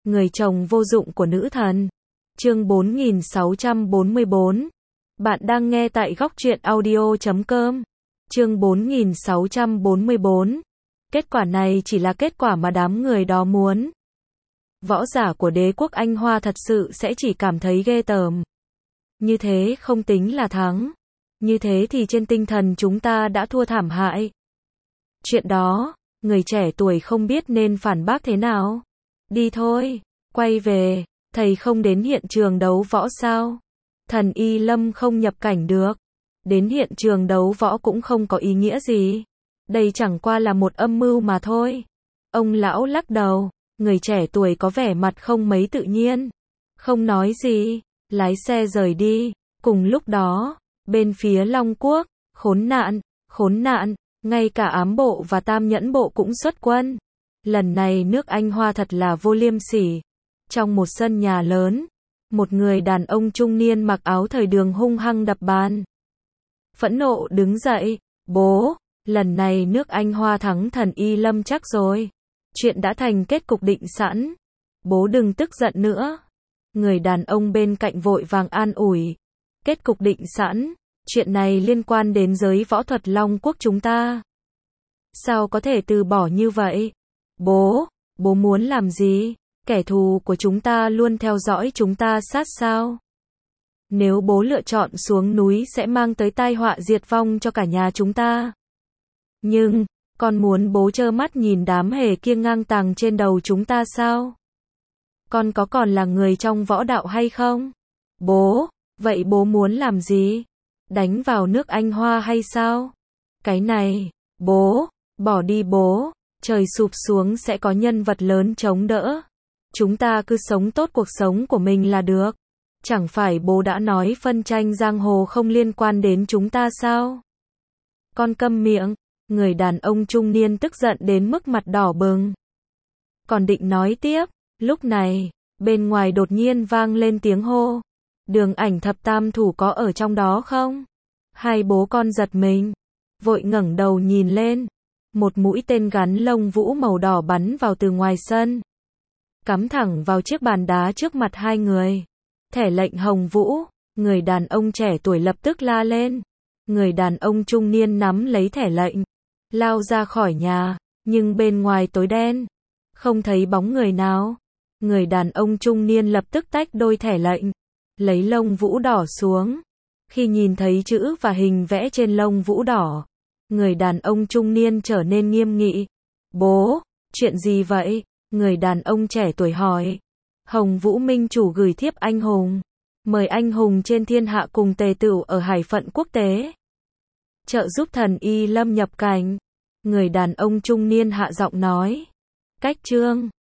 người chồng vô dụng của nữ thần. Chương 4644. Bạn đang nghe tại góc truyện audio.com. Chương 4644. Kết quả này chỉ là kết quả mà đám người đó muốn. Võ giả của đế quốc Anh Hoa thật sự sẽ chỉ cảm thấy ghê tởm. Như thế không tính là thắng. Như thế thì trên tinh thần chúng ta đã thua thảm hại. Chuyện đó, người trẻ tuổi không biết nên phản bác thế nào. Đi thôi, quay về, thầy không đến hiện trường đấu võ sao? Thần Y Lâm không nhập cảnh được. Đến hiện trường đấu võ cũng không có ý nghĩa gì. Đây chẳng qua là một âm mưu mà thôi. Ông lão lắc đầu, người trẻ tuổi có vẻ mặt không mấy tự nhiên. Không nói gì, lái xe rời đi. Cùng lúc đó, bên phía Long Quốc, khốn nạn, ngay cả ám bộ và tam nhẫn bộ cũng xuất quân. Lần này nước Anh Hoa thật là vô liêm sỉ. Trong một sân nhà lớn, một người đàn ông trung niên mặc áo thời đường hung hăng đập bàn. Phẫn nộ đứng dậy, bố, lần này nước Anh Hoa thắng thần Y Lâm chắc rồi. Chuyện đã thành kết cục định sẵn. Bố đừng tức giận nữa. Người đàn ông bên cạnh vội vàng an ủi. Kết cục định sẵn, chuyện này liên quan đến giới võ thuật Long Quốc chúng ta. Sao có thể từ bỏ như vậy? Bố muốn làm gì? Kẻ thù của chúng ta luôn theo dõi chúng ta sát sao? Nếu bố lựa chọn xuống núi sẽ mang tới tai họa diệt vong cho cả nhà chúng ta. Nhưng, con muốn bố trơ mắt nhìn đám hề kia ngang tàng trên đầu chúng ta sao? Con có còn là người trong võ đạo hay không? Vậy bố muốn làm gì? Đánh vào nước Anh Hoa hay sao? Cái này, bỏ đi bố, trời sụp xuống sẽ có nhân vật lớn chống đỡ. Chúng ta cứ sống tốt cuộc sống của mình là được. Chẳng phải bố đã nói phân tranh giang hồ không liên quan đến chúng ta sao? Con câm miệng, người đàn ông trung niên tức giận đến mức mặt đỏ bừng. Còn định nói tiếp, lúc này, bên ngoài đột nhiên vang lên tiếng hô. Đường Ảnh thập tam thủ có ở trong đó không? Hai bố con giật mình, vội ngẩng đầu nhìn lên. Một mũi tên gắn lông vũ màu đỏ bắn vào từ ngoài sân. Cắm thẳng vào chiếc bàn đá trước mặt hai người. Thẻ lệnh Hồng Vũ, người đàn ông trẻ tuổi lập tức la lên. Người đàn ông trung niên nắm lấy thẻ lệnh, lao ra khỏi nhà, nhưng bên ngoài tối đen, không thấy bóng người nào. Người đàn ông trung niên lập tức tách đôi thẻ lệnh, lấy lông vũ đỏ xuống. Khi nhìn thấy chữ và hình vẽ trên lông vũ đỏ, người đàn ông trung niên trở nên nghiêm nghị. Bố, chuyện gì vậy? Người đàn ông trẻ tuổi hỏi. Hồng Vũ Minh chủ gửi thiếp anh hùng. Mời anh hùng trên thiên hạ cùng tề tựu ở hải phận quốc tế. Trợ giúp thần Y Lâm nhập cảnh. Người đàn ông trung niên hạ giọng nói. Cách chương